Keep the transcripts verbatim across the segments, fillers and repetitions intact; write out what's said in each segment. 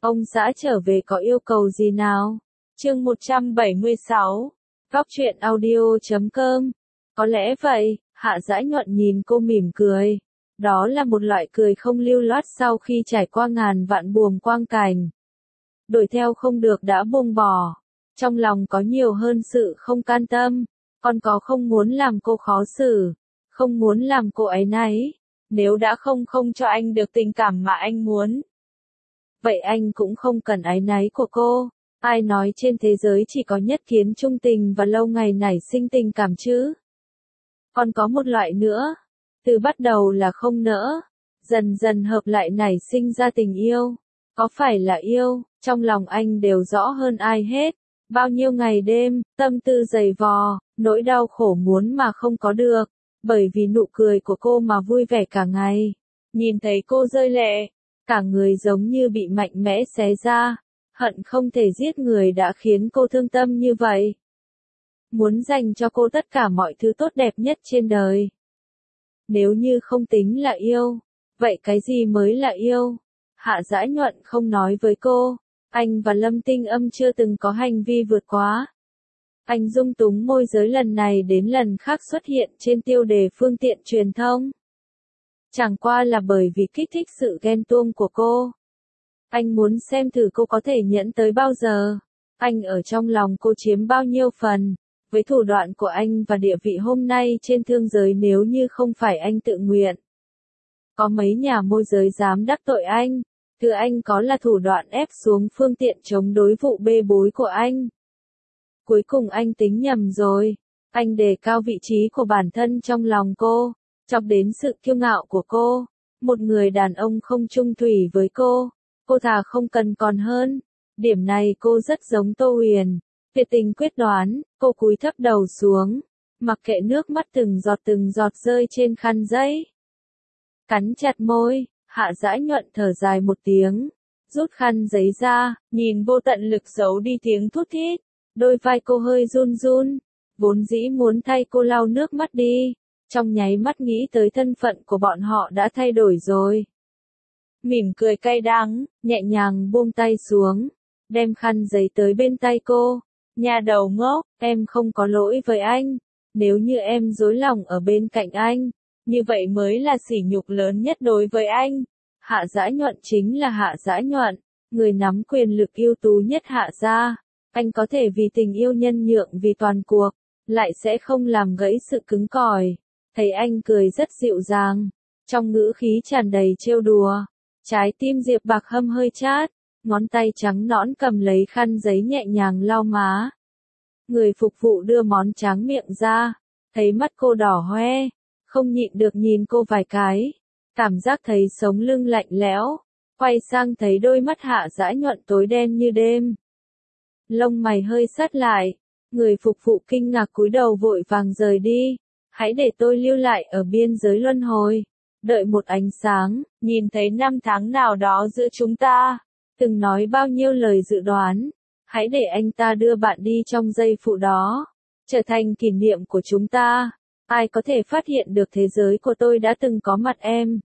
Ông xã trở về có yêu cầu gì nào? Chương một trăm bảy mươi sáu. Góc truyện audio chấm com. Có lẽ vậy, Hạ Dãi Nhuận nhìn cô mỉm cười. Đó là một loại cười không lưu loát sau khi trải qua ngàn vạn buồm quang cảnh. Đuổi theo không được đã buông bỏ. Trong lòng có nhiều hơn sự không can tâm, còn có không muốn làm cô khó xử, không muốn làm cô áy náy. Nếu đã không không cho anh được tình cảm mà anh muốn, vậy anh cũng không cần áy náy của cô. Ai nói trên thế giới chỉ có nhất kiến trung tình và lâu ngày nảy sinh tình cảm chứ? Còn có một loại nữa, từ bắt đầu là không nỡ, dần dần hợp lại nảy sinh ra tình yêu. Có phải là yêu, trong lòng anh đều rõ hơn ai hết. Bao nhiêu ngày đêm, tâm tư dày vò, nỗi đau khổ muốn mà không có được, bởi vì nụ cười của cô mà vui vẻ cả ngày. Nhìn thấy cô rơi lệ, cả người giống như bị mạnh mẽ xé ra, hận không thể giết người đã khiến cô thương tâm như vậy. Muốn dành cho cô tất cả mọi thứ tốt đẹp nhất trên đời. Nếu như không tính là yêu, vậy cái gì mới là yêu? Hạ Dãi Nhuận không nói với cô, anh và Lâm Tinh Âm chưa từng có hành vi vượt quá. Anh dung túng môi giới lần này đến lần khác xuất hiện trên tiêu đề phương tiện truyền thông. Chẳng qua là bởi vì kích thích sự ghen tuông của cô. Anh muốn xem thử cô có thể nhẫn tới bao giờ. Anh ở trong lòng cô chiếm bao nhiêu phần. Với thủ đoạn của anh và địa vị hôm nay trên thương giới, nếu như không phải anh tự nguyện, có mấy nhà môi giới dám đắc tội anh. Thứ anh có là thủ đoạn ép xuống phương tiện chống đối vụ bê bối của anh. Cuối cùng anh tính nhầm rồi. Anh đề cao vị trí của bản thân trong lòng cô, chọc đến sự kiêu ngạo của cô. Một người đàn ông không chung thủy với cô, cô thà không cần còn hơn. Điểm này cô rất giống Tô Huyền. Tuyệt tình quyết đoán, cô cúi thấp đầu xuống, mặc kệ nước mắt từng giọt từng giọt rơi trên khăn giấy. Cắn chặt môi, Hạ Dãi Nhuận thở dài một tiếng, rút khăn giấy ra, nhìn vô tận lực giấu đi tiếng thút thít. Đôi vai cô hơi run run, vốn dĩ muốn thay cô lau nước mắt đi, trong nháy mắt nghĩ tới thân phận của bọn họ đã thay đổi rồi. Mỉm cười cay đắng, nhẹ nhàng buông tay xuống, đem khăn giấy tới bên tay cô. Nhà đầu ngốc, em không có lỗi với anh. Nếu như em dối lòng ở bên cạnh anh, như vậy mới là sỉ nhục lớn nhất đối với anh. Hạ Dãi Nhuận chính là Hạ Dãi Nhuận, người nắm quyền lực ưu tú nhất Hạ gia. Anh có thể vì tình yêu nhân nhượng vì toàn cuộc, lại sẽ không làm gãy sự cứng cỏi. Thấy anh cười rất dịu dàng, trong ngữ khí tràn đầy trêu đùa. Trái tim Diệp Bạc Hâm hơi chát, ngón tay trắng nõn cầm lấy khăn giấy nhẹ nhàng lau má. Người phục vụ đưa món tráng miệng ra, thấy mắt cô đỏ hoe, không nhịn được nhìn cô vài cái, cảm giác thấy sống lưng lạnh lẽo, quay sang thấy đôi mắt Hạ Dãi Nhuận tối đen như đêm. Lông mày hơi sát lại, người phục vụ kinh ngạc cúi đầu vội vàng rời đi. Hãy để tôi lưu lại ở biên giới luân hồi, đợi một ánh sáng, nhìn thấy năm tháng nào đó giữa chúng ta. Từng nói bao nhiêu lời dự đoán, hãy để anh ta đưa bạn đi trong giây phút đó, trở thành kỷ niệm của chúng ta. Ai có thể phát hiện được thế giới của tôi đã từng có mặt em?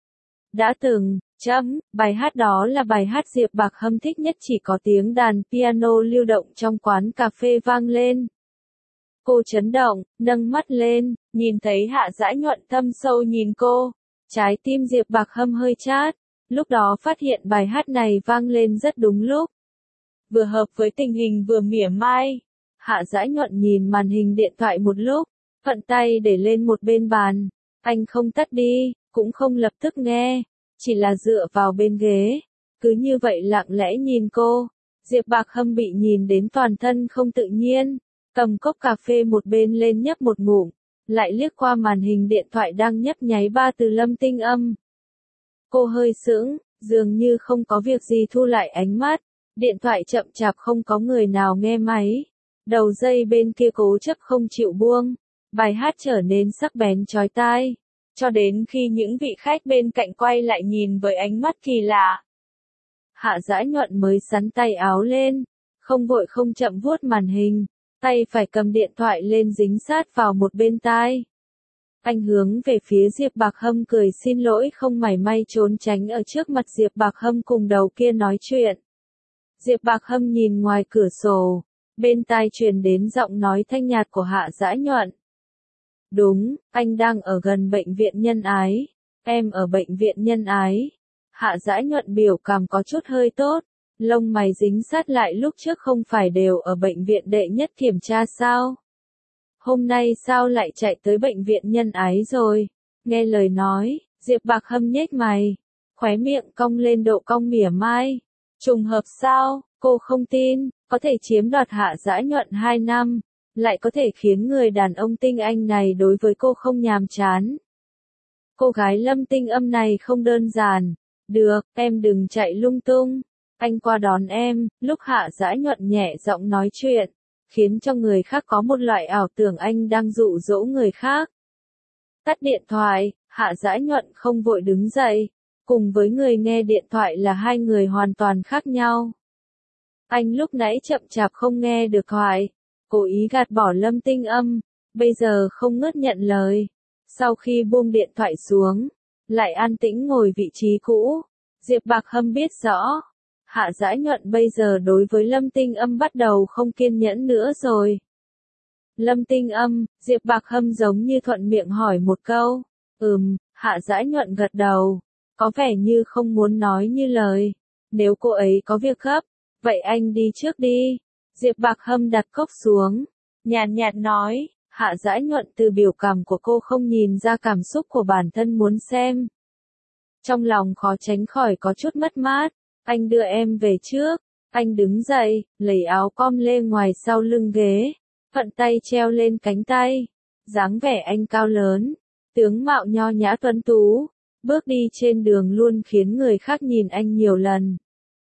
Đã từng, chấm, bài hát đó là bài hát Diệp Bạc Hâm thích nhất, chỉ có tiếng đàn piano lưu động trong quán cà phê vang lên. Cô chấn động, nâng mắt lên, nhìn thấy Hạ Dãi Nhuận thâm sâu nhìn cô. Trái tim Diệp Bạc Hâm hơi chát. Lúc đó phát hiện bài hát này vang lên rất đúng lúc. Vừa hợp với tình hình vừa mỉa mai. Hạ Dãi Nhuận nhìn màn hình điện thoại một lúc, thuận tay để lên một bên bàn. Anh không tắt đi, cũng không lập tức nghe, chỉ là dựa vào bên ghế. Cứ như vậy lặng lẽ nhìn cô. Diệp Bạc Hâm bị nhìn đến toàn thân không tự nhiên, cầm cốc cà phê một bên lên nhấp một ngụm, lại liếc qua màn hình điện thoại đang nhấp nháy ba từ Lâm Tinh Âm. Cô hơi sững, dường như không có việc gì thu lại ánh mắt. Điện thoại chậm chạp không có người nào nghe máy. Đầu dây bên kia cố chấp không chịu buông. Bài hát trở nên sắc bén chói tai. Cho đến khi những vị khách bên cạnh quay lại nhìn với ánh mắt kỳ lạ. Hạ Dãi Nhuận mới xắn tay áo lên. Không vội không chậm vuốt màn hình. Tay phải cầm điện thoại lên dính sát vào một bên tai. Anh hướng về phía Diệp Bạc Hâm cười xin lỗi, không mảy may trốn tránh ở trước mặt Diệp Bạc Hâm cùng đầu kia nói chuyện. Diệp Bạc Hâm nhìn ngoài cửa sổ, bên tai truyền đến giọng nói thanh nhạt của Hạ Dã Nhuận. Đúng, anh đang ở gần bệnh viện Nhân Ái. Em ở bệnh viện Nhân Ái. Hạ Dã Nhuận biểu cảm có chút hơi tốt, lông mày dính sát lại, lúc trước không phải đều ở bệnh viện đệ nhất kiểm tra sao? Hôm nay sao lại chạy tới bệnh viện Nhân Ái rồi? Nghe lời nói, Diệp Bạc Hâm nhếch mày, khóe miệng cong lên độ cong mỉa mai. Trùng hợp sao? Cô không tin, có thể chiếm đoạt Hạ Dã Nhuận hai năm, lại có thể khiến người đàn ông tinh anh này đối với cô không nhàm chán. Cô gái Lâm Tinh Âm này không đơn giản. Được, em đừng chạy lung tung. Anh qua đón em. Lúc Hạ Dã Nhuận nhẹ giọng nói chuyện, khiến cho người khác có một loại ảo tưởng anh đang dụ dỗ người khác. Tắt điện thoại, Hạ Dã Nhuận không vội đứng dậy. Cùng với người nghe điện thoại là hai người hoàn toàn khác nhau. Anh lúc nãy chậm chạp không nghe được thoại, cố ý gạt bỏ Lâm Tinh Âm, bây giờ không ngớt nhận lời. Sau khi buông điện thoại xuống, lại an tĩnh ngồi vị trí cũ. Diệp Bạc Hâm biết rõ, Hạ Dã Nhuận bây giờ đối với Lâm Tinh Âm bắt đầu không kiên nhẫn nữa rồi. Lâm Tinh Âm, Diệp Bạc Hâm giống như thuận miệng hỏi một câu. Ừm, Hạ Dã Nhuận gật đầu, có vẻ như không muốn nói như lời. Nếu cô ấy có việc gấp, vậy anh đi trước đi. Diệp Bạc Hâm đặt cốc xuống, nhàn nhạt nói. Hạ Dã Nhuận từ biểu cảm của cô không nhìn ra cảm xúc của bản thân muốn xem. Trong lòng khó tránh khỏi có chút mất mát. Anh đưa em về trước. Anh đứng dậy, lấy áo com lê ngoài sau lưng ghế, thuận tay treo lên cánh tay. Dáng vẻ anh cao lớn, tướng mạo nho nhã tuấn tú, bước đi trên đường luôn khiến người khác nhìn anh nhiều lần.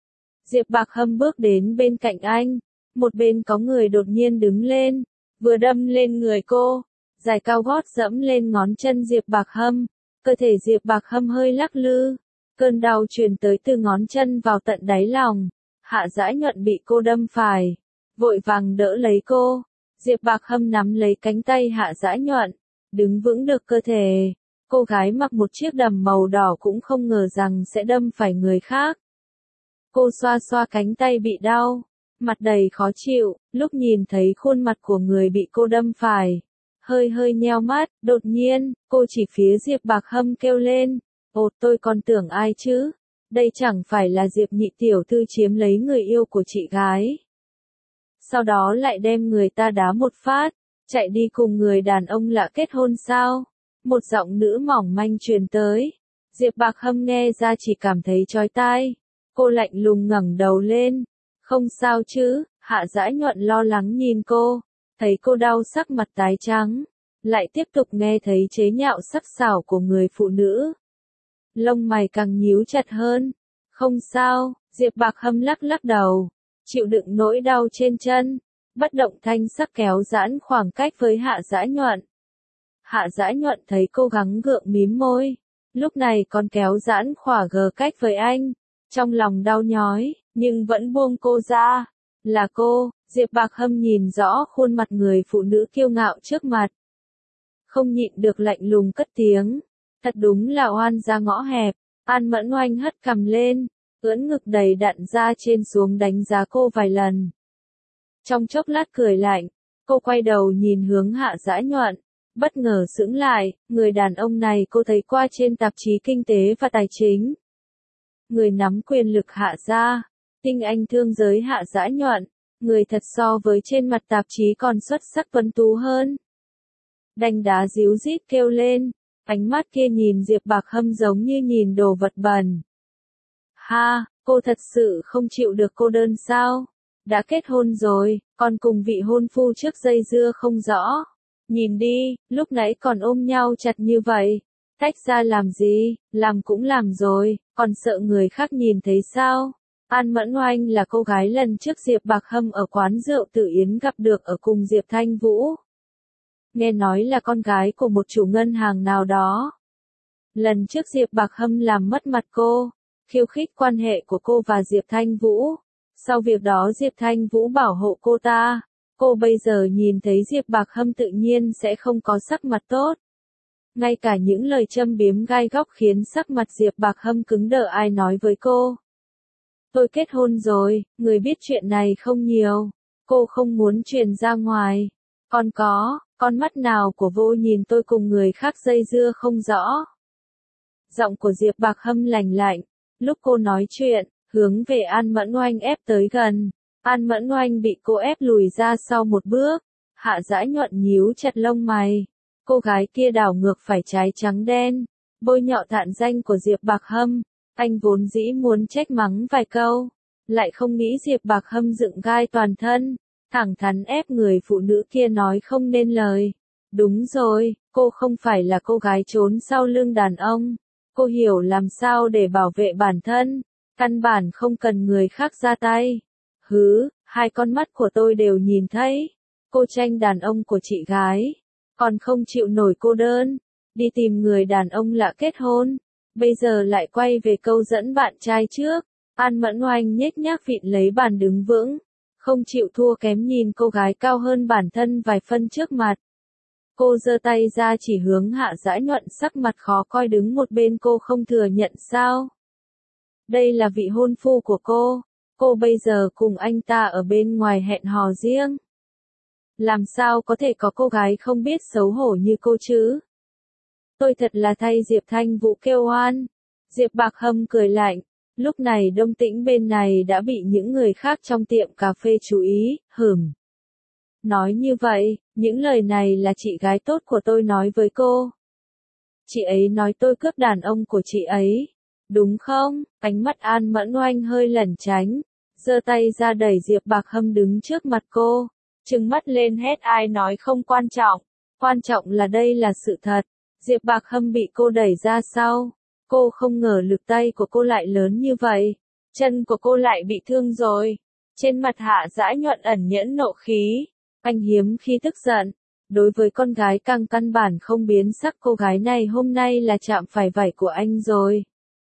Diệp Bạc Hâm bước đến bên cạnh anh, một bên có người đột nhiên đứng lên, vừa đâm lên người cô, giày cao gót dẫm lên ngón chân Diệp Bạc Hâm, cơ thể Diệp Bạc Hâm hơi lắc lư, cơn đau truyền tới từ ngón chân vào tận đáy lòng. Hạ Dã Nhuận bị cô đâm phải, vội vàng đỡ lấy cô. Diệp Bạc Hâm nắm lấy cánh tay Hạ Dã Nhuận, đứng vững được cơ thể. Cô gái mặc một chiếc đầm màu đỏ cũng không ngờ rằng sẽ đâm phải người khác. Cô xoa xoa cánh tay bị đau, mặt đầy khó chịu, lúc nhìn thấy khuôn mặt của người bị cô đâm phải, hơi hơi nheo mắt. Đột nhiên, cô chỉ phía Diệp Bạc Hâm kêu lên, ồ, tôi còn tưởng ai chứ, đây chẳng phải là Diệp nhị tiểu thư chiếm lấy người yêu của chị gái. Sau đó lại đem người ta đá một phát, chạy đi cùng người đàn ông lạ kết hôn sao? Một giọng nữ mỏng manh truyền tới. Diệp Bạc Hâm nghe ra chỉ cảm thấy chói tai. Cô lạnh lùng ngẩng đầu lên. Không sao chứ? Hạ Dã Nhuận lo lắng nhìn cô, thấy cô đau sắc mặt tái trắng, lại tiếp tục nghe thấy chế nhạo sắc sảo của người phụ nữ. Lông mày càng nhíu chặt hơn. Không sao, Diệp Bạc Hâm lắc lắc đầu, chịu đựng nỗi đau trên chân, bất động thanh sắc kéo giãn khoảng cách với Hạ Dã Nhuận. Hạ Dã Nhuận thấy cô gắng gượng mím môi, lúc này còn kéo giãn khỏa gờ cách với anh, trong lòng đau nhói, nhưng vẫn buông cô ra. Là cô. Diệp Bạc Hâm nhìn rõ khuôn mặt người phụ nữ kiêu ngạo trước mặt, không nhịn được lạnh lùng cất tiếng, thật đúng là oan gia ngõ hẹp. An Mẫn Oanh hất cằm lên, ưỡn ngực đầy đặn ra trên xuống đánh giá cô vài lần. Trong chốc lát cười lạnh, cô quay đầu nhìn hướng Hạ Dã Nhuận, bất ngờ sững lại. Người đàn ông này cô thấy qua trên tạp chí Kinh tế và Tài chính. Người nắm quyền lực Hạ gia, tinh anh thương giới Hạ Dã Nhuận, người thật so với trên mặt tạp chí còn xuất sắc tuấn tú hơn. Đanh đá díu dít kêu lên, ánh mắt kia nhìn Diệp Bạc Hâm giống như nhìn đồ vật bẩn. Ha, cô thật sự không chịu được cô đơn sao? Đã kết hôn rồi, còn cùng vị hôn phu trước dây dưa không rõ. Nhìn đi, lúc nãy còn ôm nhau chặt như vậy. Tách ra làm gì, làm cũng làm rồi, còn sợ người khác nhìn thấy sao? An Mẫn Oanh là cô gái lần trước Diệp Bạc Hâm ở quán rượu Tử Yến gặp được ở cùng Diệp Thanh Vũ. Nghe nói là con gái của một chủ ngân hàng nào đó. Lần trước Diệp Bạc Hâm làm mất mặt cô, khiêu khích quan hệ của cô và Diệp Thanh Vũ. Sau việc đó Diệp Thanh Vũ bảo hộ cô ta. Cô bây giờ nhìn thấy Diệp Bạc Hâm tự nhiên sẽ không có sắc mặt tốt. Ngay cả những lời châm biếm gai góc khiến sắc mặt Diệp Bạc Hâm cứng đờ ai nói với cô. Tôi kết hôn rồi, người biết chuyện này không nhiều. Cô không muốn truyền ra ngoài. Còn có, con mắt nào của vô nhìn tôi cùng người khác dây dưa không rõ. Giọng của Diệp Bạc Hâm lành lạnh. Lúc cô nói chuyện, hướng về An Mẫn Oanh ép tới gần. An Mẫn Oanh bị cô ép lùi ra sau một bước. Hạ Dãi Nhuận nhíu chặt lông mày. Cô gái kia đảo ngược phải trái trắng đen. Bôi nhọ thạn danh của Diệp Bạc Hâm. Anh vốn dĩ muốn trách mắng vài câu. Lại không nghĩ Diệp Bạc Hâm dựng gai toàn thân. Thẳng thắn ép người phụ nữ kia nói không nên lời. Đúng rồi, cô không phải là cô gái trốn sau lưng đàn ông. Cô hiểu làm sao để bảo vệ bản thân. Căn bản không cần người khác ra tay. Hứ, hai con mắt của tôi đều nhìn thấy. Cô tranh đàn ông của chị gái. Còn không chịu nổi cô đơn. Đi tìm người đàn ông lạ kết hôn. Bây giờ lại quay về câu dẫn bạn trai trước. An Mẫn Oanh nhếch nhác vịn lấy bàn đứng vững. Không chịu thua kém nhìn cô gái cao hơn bản thân vài phân trước mặt. Cô giơ tay ra chỉ hướng Hạ Dãi Nhuận sắc mặt khó coi đứng một bên. Cô không thừa nhận sao? Đây là vị hôn phu của cô. Cô bây giờ cùng anh ta ở bên ngoài hẹn hò riêng. Làm sao có thể có cô gái không biết xấu hổ như cô chứ? Tôi thật là thay Diệp Thanh Vũ kêu oan. Diệp Bạc Hâm cười lạnh. Lúc này động tĩnh bên này đã bị những người khác trong tiệm cà phê chú ý, hửm. Nói như vậy, những lời này là chị gái tốt của tôi nói với cô. Chị ấy nói tôi cướp đàn ông của chị ấy. Đúng không? Ánh mắt An Mẫn Oanh hơi lẩn tránh. Giơ tay ra đẩy Diệp Bạc Hâm đứng trước mặt cô. Trừng mắt lên hét ai nói không quan trọng. Quan trọng là đây là sự thật. Diệp Bạc Hâm bị cô đẩy ra sau. Cô không ngờ lực tay của cô lại lớn như vậy. Chân của cô lại bị thương rồi. Trên mặt Hạ Dãi Nhuận ẩn nhẫn nộ khí. Anh hiếm khi tức giận. Đối với con gái càng căn bản không biến sắc, cô gái này hôm nay là chạm phải vảy của anh rồi.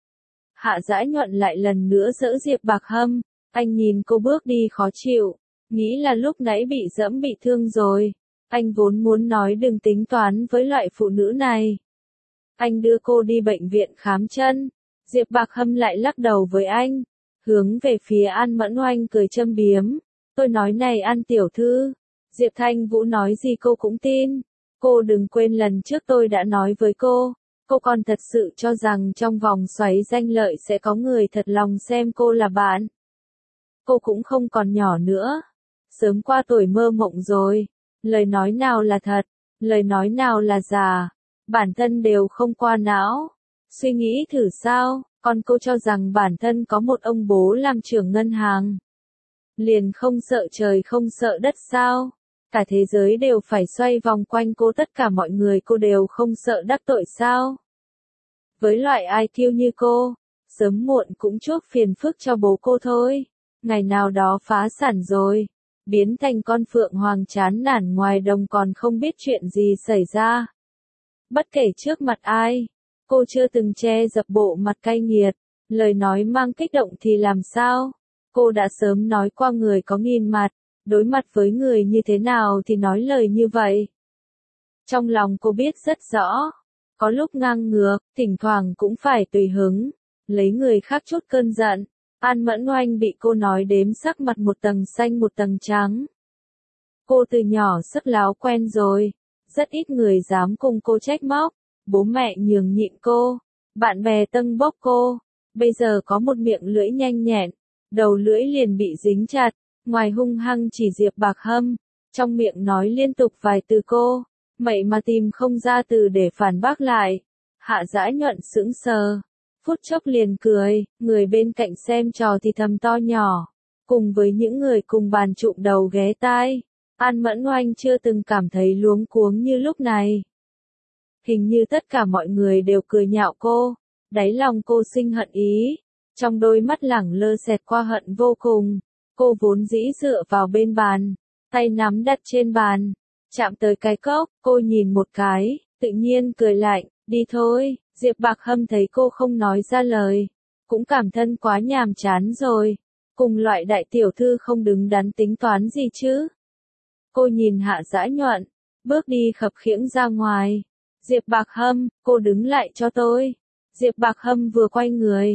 Hạ Dãi Nhuận lại lần nữa giễu Diệp Bạc Hâm. Anh nhìn cô bước đi khó chịu. Nghĩ là lúc nãy bị giẫm bị thương rồi. Anh vốn muốn nói đừng tính toán với loại phụ nữ này. Anh đưa cô đi bệnh viện khám chân. Diệp Bạc Hâm lại lắc đầu với anh. Hướng về phía An Mẫn Oanh cười châm biếm. Tôi nói này An tiểu thư. Diệp Thanh Vũ nói gì cô cũng tin. Cô đừng quên lần trước tôi đã nói với cô. Cô còn thật sự cho rằng trong vòng xoáy danh lợi sẽ có người thật lòng xem cô là bạn. Cô cũng không còn nhỏ nữa. Sớm qua tuổi mơ mộng rồi. Lời nói nào là thật, lời nói nào là giả. Bản thân đều không qua não. Suy nghĩ thử sao, còn cô cho rằng bản thân có một ông bố làm trưởng ngân hàng. Liền không sợ trời không sợ đất sao? Cả thế giới đều phải xoay vòng quanh cô, tất cả mọi người cô đều không sợ đắc tội sao? Với loại i kiu như cô, sớm muộn cũng chuốc phiền phức cho bố cô thôi. Ngày nào đó phá sản rồi, biến thành con phượng hoàng chán nản ngoài đồng còn không biết chuyện gì xảy ra. Bất kể trước mặt ai, cô chưa từng che dập bộ mặt cay nghiệt, lời nói mang kích động thì làm sao? Cô đã sớm nói qua người có nghìn mặt, đối mặt với người như thế nào thì nói lời như vậy. Trong lòng cô biết rất rõ, có lúc ngang ngược, thỉnh thoảng cũng phải tùy hứng, lấy người khác chút cơn giận. An Mẫn Oanh bị cô nói đếm sắc mặt một tầng xanh một tầng trắng. Cô từ nhỏ sức láo quen rồi, rất ít người dám cùng cô trách móc, bố mẹ nhường nhịn cô, bạn bè tâng bốc cô, bây giờ có một miệng lưỡi nhanh nhẹn, đầu lưỡi liền bị dính chặt, ngoài hung hăng chỉ Diệp Bạc Hâm, trong miệng nói liên tục vài từ cô, vậy mà tìm không ra từ để phản bác lại. Hạ Dãi Nhuận sững sờ, phút chốc liền cười, người bên cạnh xem trò thì thầm to nhỏ, cùng với những người cùng bàn trụm đầu ghé tai. An Mẫn Oanh chưa từng cảm thấy luống cuống như lúc này. Hình như tất cả mọi người đều cười nhạo cô, đáy lòng cô sinh hận ý, trong đôi mắt lẳng lơ xẹt qua hận vô cùng. Cô vốn dĩ dựa vào bên bàn, tay nắm đặt trên bàn, chạm tới cái cốc, cô nhìn một cái, tự nhiên cười lạnh, đi thôi. Diệp Bạc Hâm thấy cô không nói ra lời, cũng cảm thân quá nhàm chán rồi, cùng loại đại tiểu thư không đứng đắn tính toán gì chứ. Cô nhìn Hạ Dãi Nhuận, bước đi khập khiễng ra ngoài. Diệp Bạc Hâm, cô đứng lại cho tôi. Diệp Bạc Hâm vừa quay người,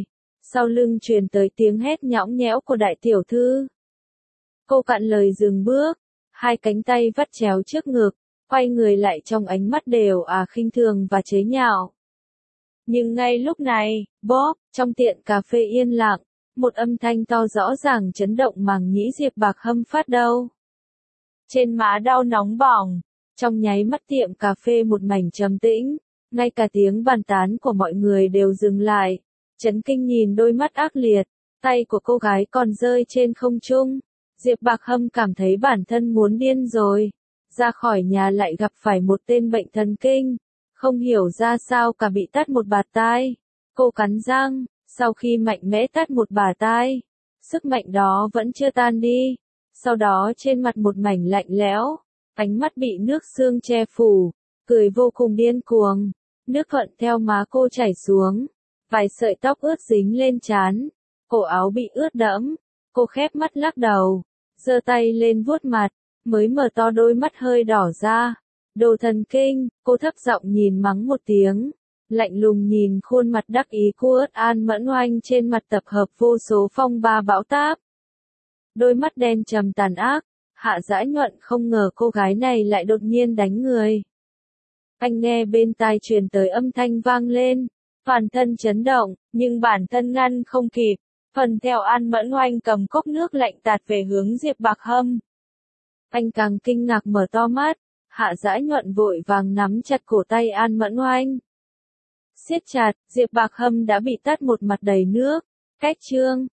sau lưng truyền tới tiếng hét nhõng nhẽo của đại tiểu thư. Cô cạn lời dừng bước, hai cánh tay vắt chéo trước ngực, quay người lại trong ánh mắt đều à khinh thường và chế nhạo. Nhưng ngay lúc này, bóp, trong tiệm cà phê yên lặng, một âm thanh to rõ ràng chấn động màng nhĩ Diệp Bạc Hâm phát đâu. Trên má đau nóng bỏng, trong nháy mắt tiệm cà phê một mảnh trầm tĩnh, ngay cả tiếng bàn tán của mọi người đều dừng lại, chấn kinh nhìn đôi mắt ác liệt, tay của cô gái còn rơi trên không trung. Diệp Bạc Hâm cảm thấy bản thân muốn điên rồi, ra khỏi nhà lại gặp phải một tên bệnh thần kinh, không hiểu ra sao cả bị tát một bạt tai. Cô cắn răng, sau khi mạnh mẽ tát một bạt tai, sức mạnh đó vẫn chưa tan đi, sau đó trên mặt một mảnh lạnh lẽo, ánh mắt bị nước sương che phủ, cười vô cùng điên cuồng, nước thuận theo má cô chảy xuống, vài sợi tóc ướt dính lên trán, cổ áo bị ướt đẫm, cô khép mắt lắc đầu, giơ tay lên vuốt mặt, mới mở to đôi mắt hơi đỏ ra. Đồ thần kinh, cô thấp giọng nhìn mắng một tiếng, lạnh lùng nhìn khuôn mặt đắc ý của Út An Mẫn Oanh trên mặt tập hợp vô số phong ba bão táp. Đôi mắt đen trầm tàn ác, Hạ Dãi Nhuận không ngờ cô gái này lại đột nhiên đánh người. Anh nghe bên tai truyền tới âm thanh vang lên, toàn thân chấn động, nhưng bản thân ngăn không kịp, phần theo An Mẫn Oanh cầm cốc nước lạnh tạt về hướng Diệp Bạc Hâm. Anh càng kinh ngạc mở to mắt. Hạ Dãi Nhuận vội vàng nắm chặt cổ tay An Mẫn Oanh. Siết chặt, Diệp Bạc Hâm đã bị tát một mặt đầy nước. Cách chương